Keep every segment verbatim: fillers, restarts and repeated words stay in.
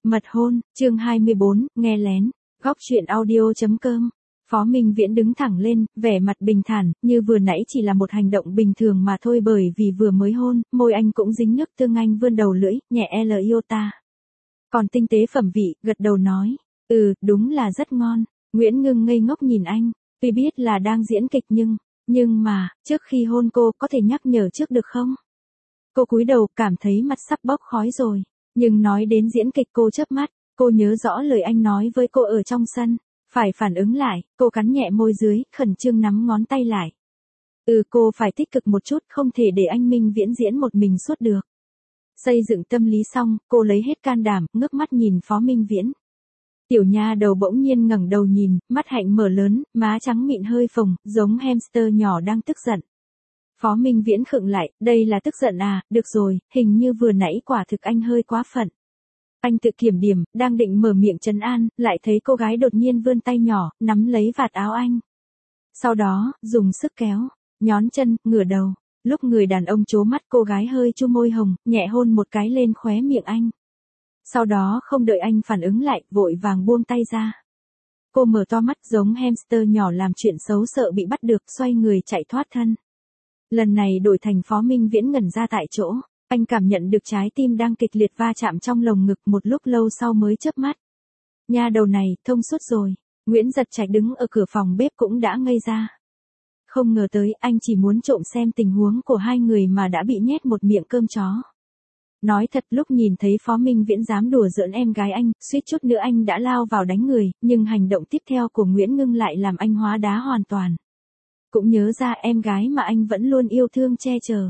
Mật hôn, chương hai mươi bốn, nghe lén, góc truyện audio.com. Phó Minh Viễn đứng thẳng lên, vẻ mặt bình thản, như vừa nãy chỉ là một hành động bình thường mà thôi, bởi vì vừa mới hôn, môi anh cũng dính nước tương, anh vươn đầu lưỡi, nhẹ L iota. Còn tinh tế phẩm vị, gật đầu nói, ừ, đúng là rất ngon. Nguyễn Ngưng ngây ngốc nhìn anh, tuy biết là đang diễn kịch nhưng, nhưng mà, trước khi hôn cô có thể nhắc nhở trước được không? Cô cúi đầu, cảm thấy mặt sắp bốc khói rồi. Nhưng nói đến diễn kịch cô chớp mắt, cô nhớ rõ lời anh nói với cô ở trong sân. Phải phản ứng lại, cô cắn nhẹ môi dưới, khẩn trương nắm ngón tay lại. Ừ, cô phải tích cực một chút, không thể để anh Minh Viễn diễn một mình suốt được. Xây dựng tâm lý xong, cô lấy hết can đảm, ngước mắt nhìn Phó Minh Viễn. Tiểu nha đầu bỗng nhiên ngẩng đầu nhìn, mắt hạnh mở lớn, má trắng mịn hơi phồng, giống hamster nhỏ đang tức giận. Phó Minh Viễn khựng lại, đây là tức giận à, được rồi, hình như vừa nãy quả thực anh hơi quá phận. Anh tự kiểm điểm, đang định mở miệng trấn an, lại thấy cô gái đột nhiên vươn tay nhỏ, nắm lấy vạt áo anh. Sau đó, dùng sức kéo, nhón chân, ngửa đầu. Lúc người đàn ông trố mắt, cô gái hơi chu môi hồng, nhẹ hôn một cái lên khóe miệng anh. Sau đó không đợi anh phản ứng lại, vội vàng buông tay ra. Cô mở to mắt giống hamster nhỏ làm chuyện xấu sợ bị bắt được, xoay người chạy thoát thân. Lần này đổi thành Phó Minh Viễn ngẩn ra tại chỗ. Anh cảm nhận được trái tim đang kịch liệt va chạm trong lồng ngực, một lúc lâu sau mới chớp mắt. Nha đầu này, thông suốt rồi. Nguyễn Giật Trạch đứng ở cửa phòng bếp cũng đã ngây ra. Không ngờ tới, anh chỉ muốn trộm xem tình huống của hai người mà đã bị nhét một miệng cơm chó. Nói thật, lúc nhìn thấy Phó Minh Viễn dám đùa giỡn em gái anh, suýt chút nữa anh đã lao vào đánh người, nhưng hành động tiếp theo của Nguyễn Ngưng lại làm anh hóa đá hoàn toàn. Cũng nhớ ra em gái mà anh vẫn luôn yêu thương che chở.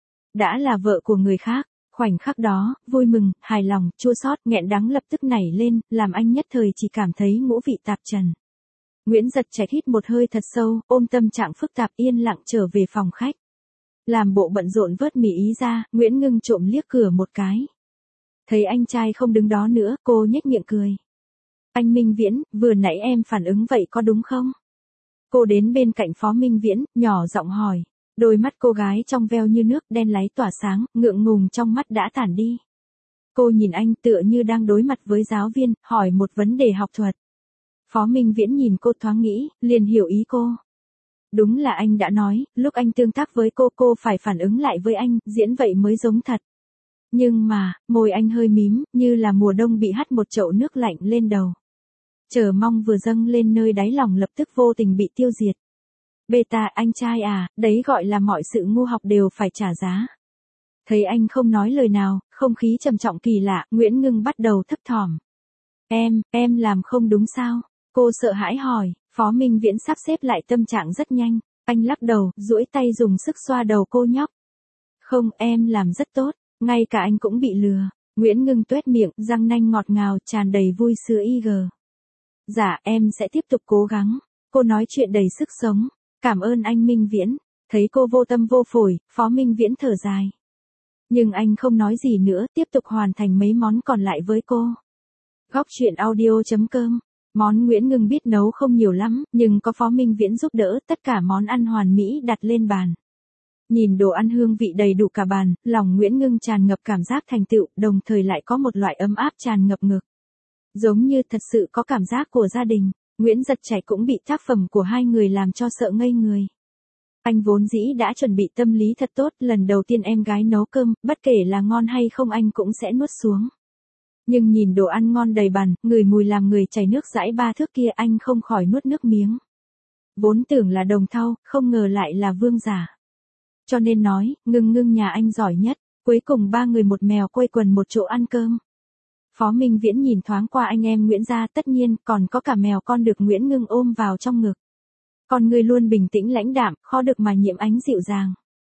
Đã là vợ của người khác, khoảnh khắc đó, vui mừng, hài lòng, chua xót, nghẹn đắng lập tức nảy lên, làm anh nhất thời chỉ cảm thấy ngũ vị tạp trần. Nguyễn Giật Trạch hít một hơi thật sâu, ôm tâm trạng phức tạp yên lặng trở về phòng khách. Làm bộ bận rộn vớt mì ý ra, Nguyễn Ngưng trộm liếc cửa một cái. Thấy anh trai không đứng đó nữa, cô nhếch miệng cười. Anh Minh Viễn, vừa nãy em phản ứng vậy có đúng không? Cô đến bên cạnh Phó Minh Viễn, nhỏ giọng hỏi. Đôi mắt cô gái trong veo như nước, đen láy tỏa sáng, ngượng ngùng trong mắt đã tản đi. Cô nhìn anh tựa như đang đối mặt với giáo viên, hỏi một vấn đề học thuật. Phó Minh Viễn nhìn cô thoáng nghĩ, liền hiểu ý cô. Đúng là anh đã nói, lúc anh tương tác với cô, cô phải phản ứng lại với anh, diễn vậy mới giống thật. Nhưng mà, môi anh hơi mím, như là mùa đông bị hắt một chậu nước lạnh lên đầu. Chờ mong vừa dâng lên nơi đáy lòng lập tức vô tình bị tiêu diệt. Beta, anh trai à, đấy gọi là mọi sự ngu học đều phải trả giá. Thấy anh không nói lời nào, không khí trầm trọng kỳ lạ, Nguyễn Ngưng bắt đầu thấp thỏm. Em, em làm không đúng sao? Cô sợ hãi hỏi, Phó Minh Viễn sắp xếp lại tâm trạng rất nhanh, anh lắc đầu, duỗi tay dùng sức xoa đầu cô nhóc. Không, em làm rất tốt, ngay cả anh cũng bị lừa. Nguyễn Ngưng tuét miệng, răng nanh ngọt ngào, tràn đầy vui sữa y gờ. Dạ, em sẽ tiếp tục cố gắng. Cô nói chuyện đầy sức sống. Cảm ơn anh Minh Viễn. Thấy cô vô tâm vô phổi, Phó Minh Viễn thở dài. Nhưng anh không nói gì nữa, tiếp tục hoàn thành mấy món còn lại với cô. Góc truyện audio.com. Món Nguyễn Ngưng biết nấu không nhiều lắm, nhưng có Phó Minh Viễn giúp đỡ, tất cả món ăn hoàn mỹ đặt lên bàn. Nhìn đồ ăn hương vị đầy đủ cả bàn, lòng Nguyễn Ngưng tràn ngập cảm giác thành tựu, đồng thời lại có một loại ấm áp tràn ngập ngực. Giống như thật sự có cảm giác của gia đình. Nguyễn Giật Trạch cũng bị tác phẩm của hai người làm cho sợ ngây người. Anh vốn dĩ đã chuẩn bị tâm lý thật tốt, lần đầu tiên em gái nấu cơm, bất kể là ngon hay không anh cũng sẽ nuốt xuống. Nhưng nhìn đồ ăn ngon đầy bàn, ngửi mùi làm người chảy nước dãi ba thước kia, anh không khỏi nuốt nước miếng. Vốn tưởng là đồng thau, không ngờ lại là vương giả. Cho nên nói, Ngưng Ngưng nhà anh giỏi nhất. Cuối cùng ba người một mèo quây quần một chỗ ăn cơm. Phó Minh Viễn nhìn thoáng qua anh em Nguyễn gia, tất nhiên, còn có cả mèo con được Nguyễn Ngưng ôm vào trong ngực. Con người luôn bình tĩnh lãnh đạm, khó được mà nhiễm ánh dịu dàng.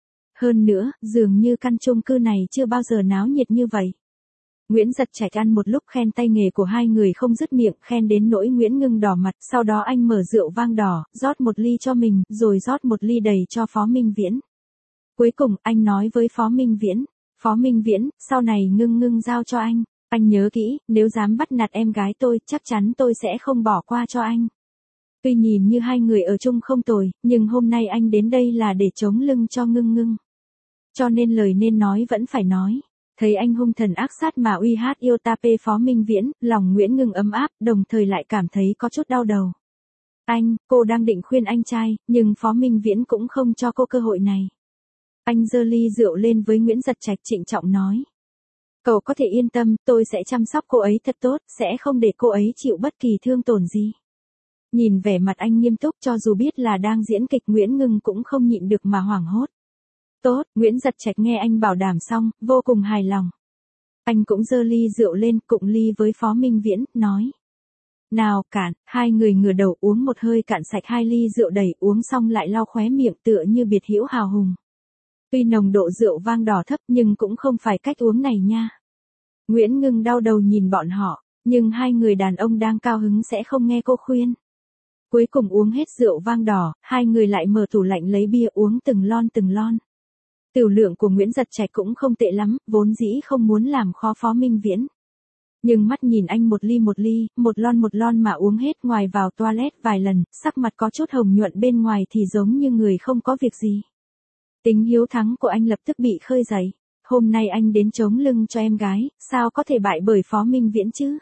Hơn nữa, dường như căn chung cư này chưa bao giờ náo nhiệt như vậy. Nguyễn Giật Trạch ăn một lúc khen tay nghề của hai người không dứt miệng, khen đến nỗi Nguyễn Ngưng đỏ mặt, sau đó anh mở rượu vang đỏ, rót một ly cho mình, rồi rót một ly đầy cho Phó Minh Viễn. Cuối cùng, anh nói với Phó Minh Viễn, Phó Minh Viễn, sau này Ngưng Ngưng giao cho anh. Anh nhớ kỹ, nếu dám bắt nạt em gái tôi, chắc chắn tôi sẽ không bỏ qua cho anh. Tuy nhìn như hai người ở chung không tồi, nhưng hôm nay anh đến đây là để chống lưng cho Ngưng Ngưng. Cho nên lời nên nói vẫn phải nói. Thấy anh hung thần ác sát mà uy hát yêu ta pê Phó Minh Viễn, lòng Nguyễn Ngưng ấm áp, đồng thời lại cảm thấy có chút đau đầu. Anh, cô đang định khuyên anh trai, nhưng Phó Minh Viễn cũng không cho cô cơ hội này. Anh giơ ly rượu lên với Nguyễn Giật Trạch trịnh trọng nói. Cậu có thể yên tâm, tôi sẽ chăm sóc cô ấy thật tốt, sẽ không để cô ấy chịu bất kỳ thương tổn gì. Nhìn vẻ mặt anh nghiêm túc, cho dù biết là đang diễn kịch, Nguyễn Ngưng cũng không nhịn được mà hoảng hốt. Tốt, Nguyễn Giật Trạch nghe anh bảo đảm xong, vô cùng hài lòng. Anh cũng giơ ly rượu lên, cụng ly với Phó Minh Viễn, nói. Nào, cạn, hai người ngửa đầu uống một hơi cạn sạch hai ly rượu đầy, uống xong lại lau khóe miệng tựa như biệt hữu hào hùng. Tuy nồng độ rượu vang đỏ thấp nhưng cũng không phải cách uống này nha. Nguyễn Ngưng đau đầu nhìn bọn họ, nhưng hai người đàn ông đang cao hứng sẽ không nghe cô khuyên. Cuối cùng uống hết rượu vang đỏ, hai người lại mở tủ lạnh lấy bia uống từng lon từng lon. Tiểu lượng của Nguyễn Giật Trạch cũng không tệ lắm, vốn dĩ không muốn làm khó Phó Minh Viễn. Nhưng mắt nhìn anh một ly một ly, một lon một lon mà uống hết, ngoài vào toilet vài lần, sắc mặt có chút hồng nhuận, bên ngoài thì giống như người không có việc gì. Tính hiếu thắng của anh lập tức bị khơi dậy. Hôm nay anh đến chống lưng cho em gái, sao có thể bại bởi Phó Minh Viễn chứ?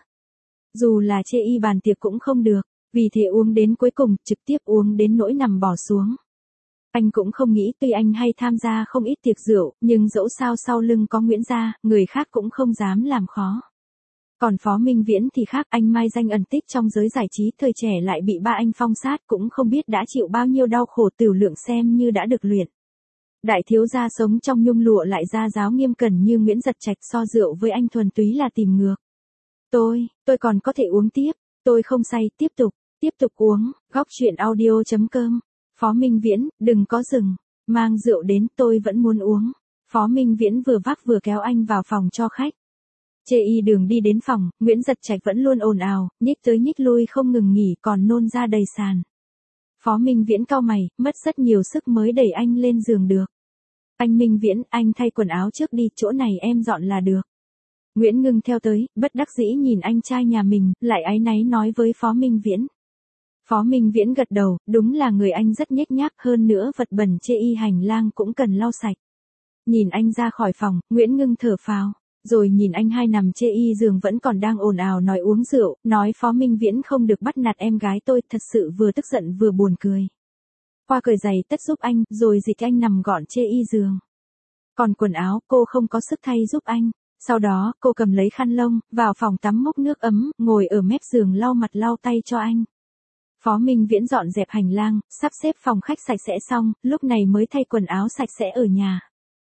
Dù là chê y bàn tiệc cũng không được, vì thế uống đến cuối cùng, trực tiếp uống đến nỗi nằm bò xuống. Anh cũng không nghĩ, tuy anh hay tham gia không ít tiệc rượu, nhưng dẫu sao sau lưng có Nguyễn gia, người khác cũng không dám làm khó. Còn Phó Minh Viễn thì khác, anh mai danh ẩn tích trong giới giải trí, thời trẻ lại bị ba anh phong sát, cũng không biết đã chịu bao nhiêu đau khổ, tiểu lượng xem như đã được luyện. Đại thiếu gia sống trong nhung lụa lại gia giáo nghiêm cẩn như Nguyễn Giật Trạch, so rượu với anh thuần túy là tìm ngược. Tôi, tôi còn có thể uống tiếp, tôi không say, tiếp tục, tiếp tục uống, góc truyện audio chấm com. Phó Minh Viễn, đừng có dừng, mang rượu đến, tôi vẫn muốn uống. Phó Minh Viễn vừa vác vừa kéo anh vào phòng cho khách. Chê y đường đi đến phòng, Nguyễn Giật Trạch vẫn luôn ồn ào, nhích tới nhích lui không ngừng nghỉ, còn nôn ra đầy sàn. Phó Minh Viễn cau mày, mất rất nhiều sức mới đẩy anh lên giường được. Anh Minh Viễn, anh thay quần áo trước đi, chỗ này em dọn là được. Nguyễn Ngưng theo tới, bất đắc dĩ nhìn anh trai nhà mình, lại áy náy nói với Phó Minh Viễn. Phó Minh Viễn gật đầu, đúng là người anh rất nhếch nhác, hơn nữa vật bẩn chê y hành lang cũng cần lau sạch. Nhìn anh ra khỏi phòng, Nguyễn Ngưng thở phào, rồi nhìn anh hai nằm chê y giường vẫn còn đang ồn ào nói uống rượu, nói Phó Minh Viễn không được bắt nạt em gái tôi, thật sự vừa tức giận vừa buồn cười. Qua cởi giày tất giúp anh, rồi dịch anh nằm gọn chê y giường. Còn quần áo, cô không có sức thay giúp anh. Sau đó, cô cầm lấy khăn lông, vào phòng tắm múc nước ấm, ngồi ở mép giường lau mặt lau tay cho anh. Phó Minh Viễn dọn dẹp hành lang, sắp xếp phòng khách sạch sẽ xong, lúc này mới thay quần áo sạch sẽ ở nhà.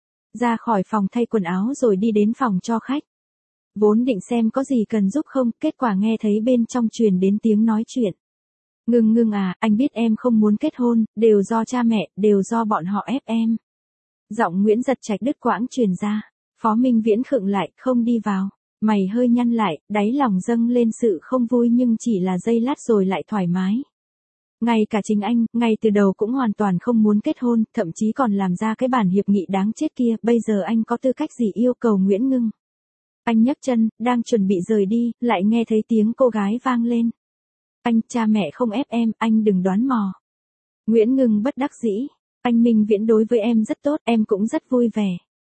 Ra khỏi phòng thay quần áo rồi đi đến phòng cho khách. Vốn định xem có gì cần giúp không, kết quả nghe thấy bên trong truyền đến tiếng nói chuyện. Ngưng Ngưng à, anh biết em không muốn kết hôn, đều do cha mẹ, đều do bọn họ ép em. Giọng Nguyễn Giật Trạch đứt quãng truyền ra. Phó Minh Viễn khựng lại, không đi vào. Mày hơi nhăn lại, đáy lòng dâng lên sự không vui nhưng chỉ là giây lát rồi lại thoải mái. Ngay cả chính anh, ngay từ đầu cũng hoàn toàn không muốn kết hôn, thậm chí còn làm ra cái bản hiệp nghị đáng chết kia, bây giờ anh có tư cách gì yêu cầu Nguyễn Ngưng. Anh nhấc chân, đang chuẩn bị rời đi, lại nghe thấy tiếng cô gái vang lên. Anh, cha mẹ không ép em, anh đừng đoán mò. Nguyễn Ngưng bất đắc dĩ, anh Minh Viễn đối với em rất tốt, em cũng rất vui vẻ.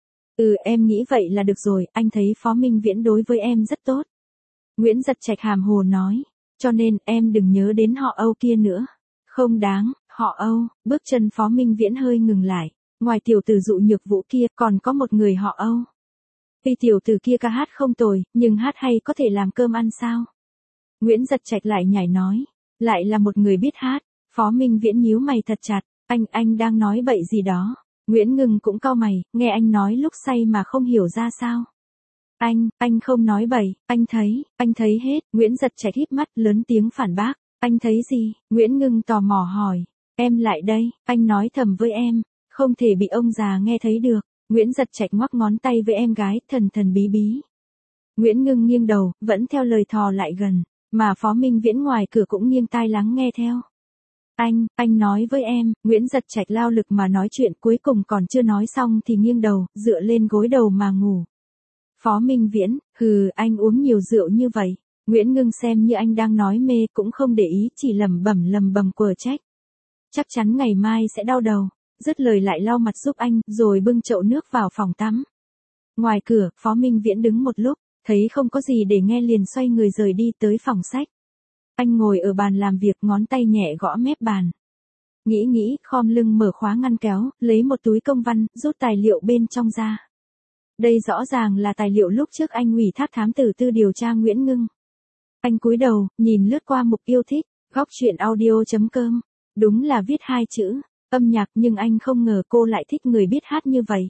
Ừ, em nghĩ vậy là được rồi, anh thấy Phó Minh Viễn đối với em rất tốt. Nguyễn Giật Trạch hàm hồ nói, cho nên em đừng nhớ đến họ Âu kia nữa. Không đáng, họ Âu, bước chân Phó Minh Viễn hơi ngừng lại, ngoài tiểu tử dụ nhược vũ kia còn có một người họ Âu. Tuy tiểu tử kia ca hát không tồi, nhưng hát hay có thể làm cơm ăn sao? Nguyễn Giật Trạch lại nhảy nói, lại là một người biết hát. Phó Minh Viễn nhíu mày thật chặt, anh, anh đang nói bậy gì đó. Nguyễn Ngưng cũng cau mày, nghe anh nói lúc say mà không hiểu ra sao. Anh, anh không nói bậy, anh thấy, anh thấy hết. Nguyễn Giật Trạch híp mắt lớn tiếng phản bác, anh thấy gì? Nguyễn Ngưng tò mò hỏi, em lại đây, anh nói thầm với em, không thể bị ông già nghe thấy được. Nguyễn Giật Trạch ngoắc ngón tay với em gái, thần thần bí bí. Nguyễn Ngưng nghiêng đầu, vẫn theo lời thò lại gần, mà Phó Minh Viễn ngoài cửa cũng nghiêng tai lắng nghe theo. Anh, anh nói với em, Nguyễn Giật Trạch lao lực mà nói chuyện, cuối cùng còn chưa nói xong thì nghiêng đầu, dựa lên gối đầu mà ngủ. Phó Minh Viễn, hừ, anh uống nhiều rượu như vậy. Nguyễn Ngưng xem như anh đang nói mê, cũng không để ý, chỉ lẩm bẩm lẩm bẩm quở trách. Chắc chắn ngày mai sẽ đau đầu. Dứt lời lại lau mặt giúp anh, rồi bưng chậu nước vào phòng tắm. Ngoài cửa, Phó Minh Viễn đứng một lúc, thấy không có gì để nghe liền xoay người rời đi tới phòng sách. Anh ngồi ở bàn làm việc, ngón tay nhẹ gõ mép bàn. Nghĩ nghĩ, khom lưng mở khóa ngăn kéo, lấy một túi công văn, rút tài liệu bên trong ra. Đây rõ ràng là tài liệu lúc trước anh ủy thác thám tử tư điều tra Nguyễn Ngưng. Anh cúi đầu, nhìn lướt qua mục yêu thích, góc truyện audio chấm com. Đúng là viết hai chữ, âm nhạc, nhưng anh không ngờ cô lại thích người biết hát như vậy.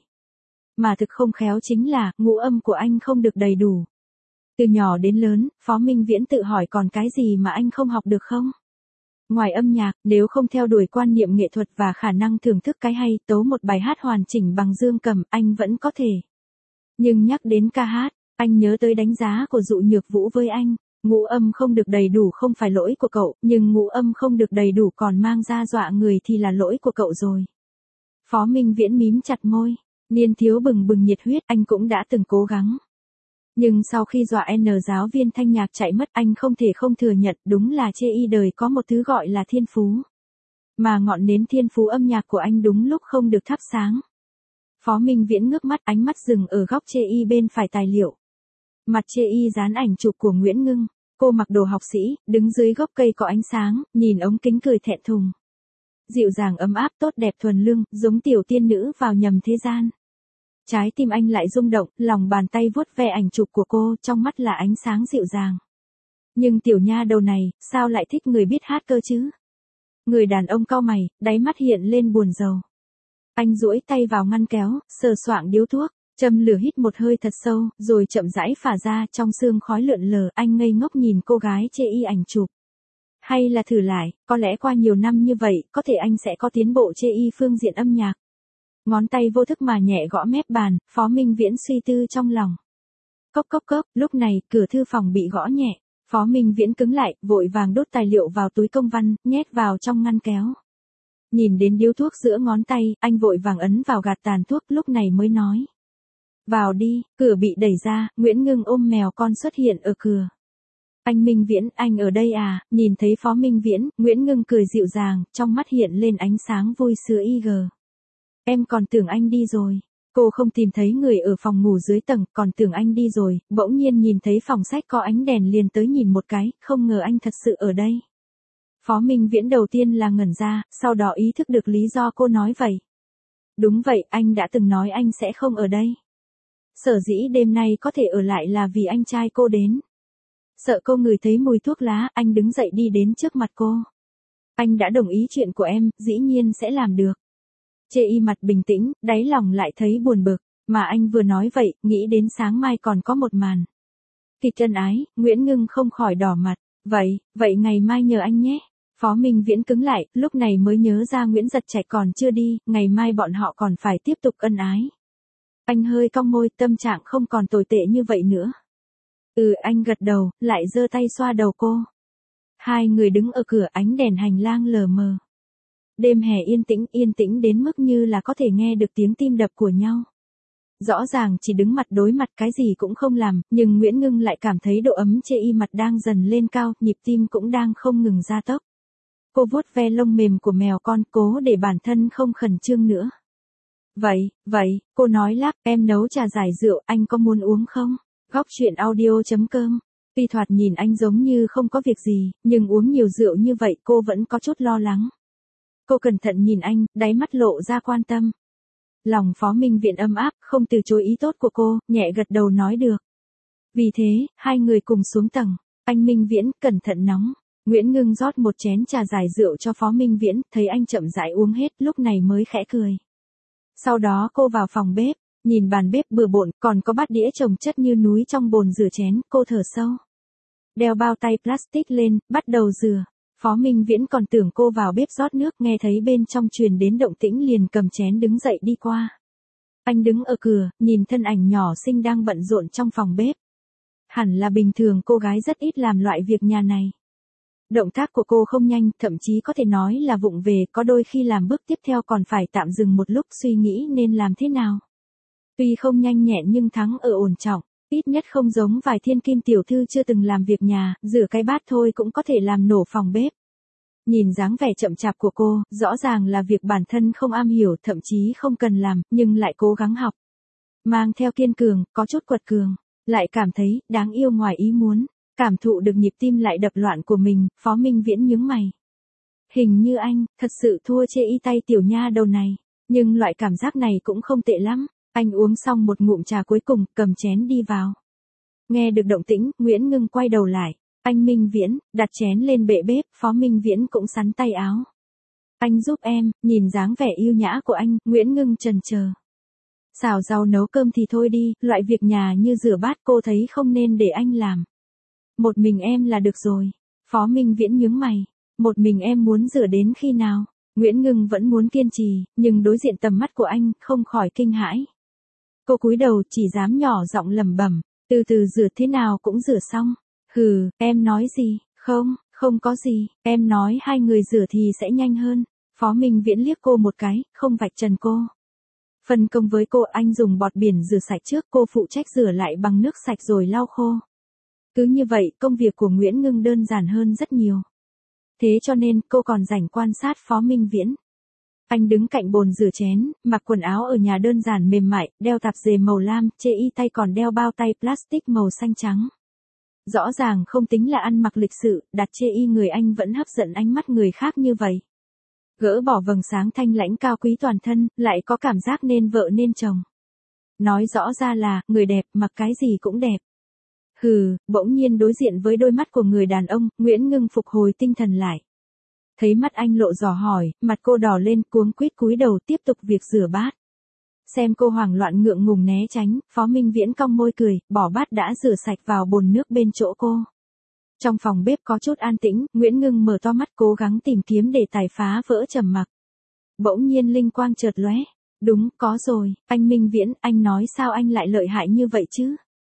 Mà thực không khéo chính là, ngũ âm của anh không được đầy đủ. Từ nhỏ đến lớn, Phó Minh Viễn tự hỏi còn cái gì mà anh không học được không? Ngoài âm nhạc, nếu không theo đuổi quan niệm nghệ thuật và khả năng thưởng thức cái hay, tấu một bài hát hoàn chỉnh bằng dương cầm, anh vẫn có thể. Nhưng nhắc đến ca hát, anh nhớ tới đánh giá của Dụ Nhược Vũ với anh. Ngũ âm không được đầy đủ không phải lỗi của cậu, nhưng ngũ âm không được đầy đủ còn mang ra dọa người thì là lỗi của cậu rồi. Phó Minh Viễn mím chặt môi, niên thiếu bừng bừng nhiệt huyết, anh cũng đã từng cố gắng. Nhưng sau khi dọa N giáo viên thanh nhạc chạy mất, anh không thể không thừa nhận đúng là chê y đời có một thứ gọi là thiên phú. Mà ngọn nến thiên phú âm nhạc của anh đúng lúc không được thắp sáng. Phó Minh Viễn ngước mắt, ánh mắt dừng ở góc chê y bên phải tài liệu. Mặt chê y dán ảnh chụp của Nguyễn Ngưng, cô mặc đồ học sĩ, đứng dưới gốc cây có ánh sáng, nhìn ống kính cười thẹn thùng. Dịu dàng ấm áp tốt đẹp thuần lương, giống tiểu tiên nữ vào nhầm thế gian. Trái tim anh lại rung động, lòng bàn tay vuốt ve ảnh chụp của cô, trong mắt là ánh sáng dịu dàng. Nhưng tiểu nha đầu này, sao lại thích người biết hát cơ chứ? Người đàn ông cau mày, đáy mắt hiện lên buồn rầu. Anh duỗi tay vào ngăn kéo, sờ soạng điếu thuốc, châm lửa hít một hơi thật sâu, rồi chậm rãi phả ra, trong sương khói lượn lờ, anh ngây ngốc nhìn cô gái chê y ảnh chụp. Hay là thử lại, có lẽ qua nhiều năm như vậy, có thể anh sẽ có tiến bộ chê y phương diện âm nhạc. Ngón tay vô thức mà nhẹ gõ mép bàn, Phó Minh Viễn suy tư trong lòng. Cốc cốc cốc, lúc này, cửa thư phòng bị gõ nhẹ. Phó Minh Viễn cứng lại, vội vàng đốt tài liệu vào túi công văn, nhét vào trong ngăn kéo. Nhìn đến điếu thuốc giữa ngón tay, anh vội vàng ấn vào gạt tàn thuốc, lúc này mới nói. Vào đi, cửa bị đẩy ra, Nguyễn Ngưng ôm mèo con xuất hiện ở cửa. Anh Minh Viễn, anh ở đây à? Nhìn thấy Phó Minh Viễn, Nguyễn Ngưng cười dịu dàng, trong mắt hiện lên ánh sáng vui sữa y gờ. Em còn tưởng anh đi rồi. Cô không tìm thấy người ở phòng ngủ dưới tầng, còn tưởng anh đi rồi, bỗng nhiên nhìn thấy phòng sách có ánh đèn liền tới nhìn một cái, không ngờ anh thật sự ở đây. Phó Minh Viễn đầu tiên là ngẩn ra, sau đó ý thức được lý do cô nói vậy. Đúng vậy, anh đã từng nói anh sẽ không ở đây. Sở dĩ đêm nay có thể ở lại là vì anh trai cô đến. Sợ cô ngửi thấy mùi thuốc lá, anh đứng dậy đi đến trước mặt cô. Anh đã đồng ý chuyện của em, dĩ nhiên sẽ làm được. Chê y mặt bình tĩnh, đáy lòng lại thấy buồn bực, mà anh vừa nói vậy, nghĩ đến sáng mai còn có một màn. Kịch ân ái, Nguyễn Ngưng không khỏi đỏ mặt, vậy, vậy ngày mai nhờ anh nhé. Phó Minh Viễn cứng lại, lúc này mới nhớ ra Nguyễn Giật Trạch còn chưa đi, ngày mai bọn họ còn phải tiếp tục ân ái. Anh hơi cong môi, tâm trạng không còn tồi tệ như vậy nữa. Ừ, anh gật đầu, lại giơ tay xoa đầu cô. Hai người đứng ở cửa, ánh đèn hành lang lờ mờ. Đêm hè yên tĩnh, yên tĩnh đến mức như là có thể nghe được tiếng tim đập của nhau. Rõ ràng chỉ đứng mặt đối mặt cái gì cũng không làm, nhưng Nguyễn Ngưng lại cảm thấy độ ấm chê y mặt đang dần lên cao, nhịp tim cũng đang không ngừng gia tốc. Cô vuốt ve lông mềm của mèo con, cố để bản thân không khẩn trương nữa. Vậy, vậy, cô nói lắp, em nấu trà giải rượu, anh có muốn uống không? Góc truyện audio chấm com. Tuy thoạt nhìn anh giống như không có việc gì, nhưng uống nhiều rượu như vậy cô vẫn có chút lo lắng. Cô cẩn thận nhìn anh, đáy mắt lộ ra quan tâm. Lòng Phó Minh Viễn ấm áp, không từ chối ý tốt của cô, nhẹ gật đầu nói được. Vì thế, hai người cùng xuống tầng. Anh Minh Viễn, cẩn thận nóng. Nguyễn Ngưng rót một chén trà giải rượu cho Phó Minh Viễn, thấy anh chậm rãi uống hết, lúc này mới khẽ cười. Sau đó cô vào phòng bếp, nhìn bàn bếp bừa bộn, còn có bát đĩa chồng chất như núi trong bồn rửa chén, cô thở sâu. Đeo bao tay plastic lên, bắt đầu rửa. Phó Minh Viễn còn tưởng cô vào bếp rót nước, nghe thấy bên trong truyền đến động tĩnh liền cầm chén đứng dậy đi qua. Anh đứng ở cửa, nhìn thân ảnh nhỏ xinh đang bận rộn trong phòng bếp. Hẳn là bình thường cô gái rất ít làm loại việc nhà này. Động tác của cô không nhanh, thậm chí có thể nói là vụng về, có đôi khi làm bước tiếp theo còn phải tạm dừng một lúc suy nghĩ nên làm thế nào. Tuy không nhanh nhẹn nhưng thắng ở ổn trọng, ít nhất không giống vài thiên kim tiểu thư chưa từng làm việc nhà, rửa cái bát thôi cũng có thể làm nổ phòng bếp. Nhìn dáng vẻ chậm chạp của cô, rõ ràng là việc bản thân không am hiểu, thậm chí không cần làm, nhưng lại cố gắng học. mang theo kiên cường, có chút quật cường, lại cảm thấy đáng yêu ngoài ý muốn, cảm thụ được nhịp tim lại đập loạn của mình, Phó Minh Viễn nhướng mày. Hình như anh, thật sự thua chê y tay tiểu nha đầu này, nhưng loại cảm giác này cũng không tệ lắm. Anh uống xong một ngụm trà cuối cùng, cầm chén đi vào. Nghe được động tĩnh, Nguyễn Ngưng quay đầu lại. Anh Minh Viễn, đặt chén lên bệ bếp, Phó Minh Viễn cũng sắn tay áo. Anh giúp em, nhìn dáng vẻ yêu nhã của anh, Nguyễn Ngưng chần chờ. Xào rau nấu cơm thì thôi đi, loại việc nhà như rửa bát cô thấy không nên để anh làm. Một mình em là được rồi. Phó Minh Viễn nhướng mày. Một mình em muốn rửa đến khi nào? Nguyễn Ngưng vẫn muốn kiên trì, nhưng đối diện tầm mắt của anh, không khỏi kinh hãi. Cô cúi đầu chỉ dám nhỏ giọng lẩm bẩm, từ từ rửa thế nào cũng rửa xong. Hừ, em nói gì? Không, không có gì, em nói hai người rửa thì sẽ nhanh hơn. Phó Minh Viễn liếc cô một cái, không vạch trần cô. Phân công với cô, anh dùng bọt biển rửa sạch trước, cô phụ trách rửa lại bằng nước sạch rồi lau khô. Cứ như vậy, công việc của Nguyễn Ngưng đơn giản hơn rất nhiều. Thế cho nên, cô còn rảnh quan sát Phó Minh Viễn. Anh đứng cạnh bồn rửa chén, mặc quần áo ở nhà đơn giản mềm mại, đeo tạp dề màu lam, chê y tay còn đeo bao tay plastic màu xanh trắng. Rõ ràng không tính là ăn mặc lịch sự, đặt chê y người anh vẫn hấp dẫn ánh mắt người khác như vậy. Gỡ bỏ vầng sáng thanh lãnh cao quý toàn thân, lại có cảm giác nên vợ nên chồng. Nói rõ ra là, người đẹp, mặc cái gì cũng đẹp. Hừ, bỗng nhiên đối diện với đôi mắt của người đàn ông, Nguyễn Ngưng phục hồi tinh thần lại. Thấy mắt anh lộ dò hỏi, mặt cô đỏ lên, cuống quýt cúi đầu tiếp tục việc rửa bát. Xem cô hoảng loạn ngượng ngùng né tránh, Phó Minh Viễn cong môi cười, bỏ bát đã rửa sạch vào bồn nước bên chỗ cô. Trong phòng bếp có chút an tĩnh, Nguyễn Ngưng mở to mắt cố gắng tìm kiếm để tài phá vỡ trầm mặc. Bỗng nhiên linh quang chợt lóe. Đúng, có rồi, anh Minh Viễn, anh nói sao anh lại lợi hại như vậy chứ?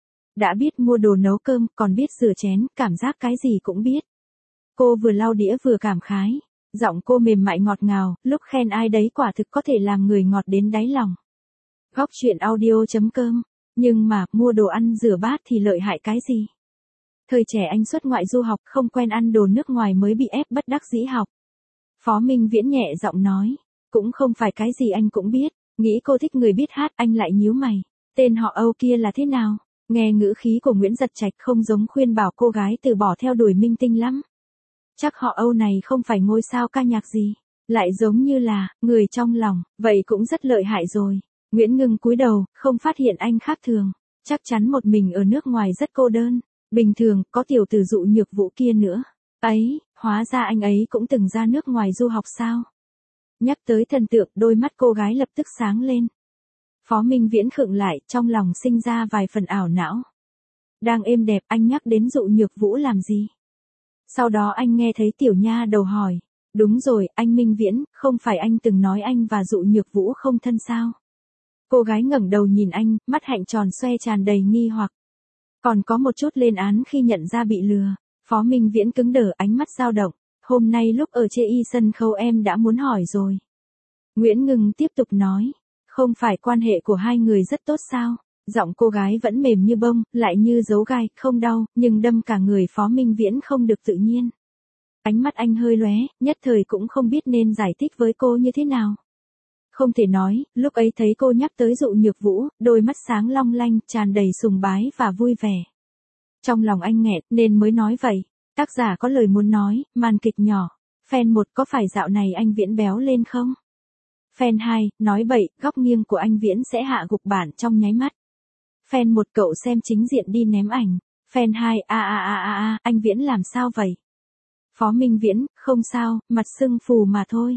Đã biết mua đồ nấu cơm, còn biết rửa chén, cảm giác cái gì cũng biết. Cô vừa lau đĩa vừa cảm khái. Giọng cô mềm mại ngọt ngào, lúc khen ai đấy quả thực có thể làm người ngọt đến đáy lòng. Góc chuyện audio chấm com. Nhưng mà, mua đồ ăn rửa bát thì lợi hại cái gì? Thời trẻ anh xuất ngoại du học, không quen ăn đồ nước ngoài mới bị ép bất đắc dĩ học. Phó Minh Viễn nhẹ giọng nói. Cũng không phải cái gì anh cũng biết. Nghĩ cô thích người biết hát, anh lại nhíu mày. Tên họ Âu kia là thế nào? Nghe ngữ khí của Nguyễn Giật Trạch không giống khuyên bảo cô gái từ bỏ theo đuổi minh tinh lắm. Chắc họ Âu này không phải ngôi sao ca nhạc gì. Lại giống như là, người trong lòng, vậy cũng rất lợi hại rồi. Nguyễn Ngưng cúi đầu, không phát hiện anh khác thường. Chắc chắn một mình ở nước ngoài rất cô đơn. Bình thường, có tiểu tử Dụ Nhược Vũ kia nữa. Ấy, hóa ra anh ấy cũng từng ra nước ngoài du học sao? Nhắc tới thần tượng, đôi mắt cô gái lập tức sáng lên. Phó Minh Viễn khựng lại, trong lòng sinh ra vài phần ảo não. Đang êm đẹp, anh nhắc đến Dụ Nhược Vũ làm gì? Sau đó anh nghe thấy tiểu nha đầu hỏi. Đúng rồi, anh Minh Viễn, không phải anh từng nói anh và Dụ Nhược Vũ không thân sao? Cô gái ngẩng đầu nhìn anh, mắt hạnh tròn xoe tràn đầy nghi hoặc. Còn có một chút lên án khi nhận ra bị lừa. Phó Minh Viễn cứng đờ, ánh mắt dao động. Hôm nay lúc ở chê y sân khấu em đã muốn hỏi rồi. Nguyễn Ngưng tiếp tục nói. Không phải quan hệ của hai người rất tốt sao? Giọng cô gái vẫn mềm như bông, lại như dấu gai, không đau, nhưng đâm cả người Phó Minh Viễn không được tự nhiên. Ánh mắt anh hơi lóe, nhất thời cũng không biết nên giải thích với cô như thế nào. Không thể nói, lúc ấy thấy cô nhắc tới Dụ Nhược Vũ, đôi mắt sáng long lanh, tràn đầy sùng bái và vui vẻ. Trong lòng anh nghẹn, nên mới nói vậy. Tác giả có lời muốn nói, màn kịch nhỏ. Fan một, có phải dạo này anh Viễn béo lên không? Fan hai, nói bậy, góc nghiêng của anh Viễn sẽ hạ gục bạn trong nháy mắt. Fan một, cậu xem chính diện đi ném ảnh. Fan hai, a a a a a, anh Viễn làm sao vậy? Phó Minh Viễn, không sao, mặt sưng phù mà thôi.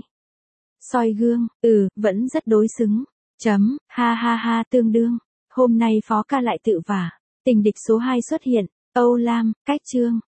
Soi gương, ừ, vẫn rất đối xứng. Chấm, ha ha ha tương đương. Hôm nay Phó ca lại tự vả. Tình địch số hai xuất hiện. Âu Lam, Cách Chương.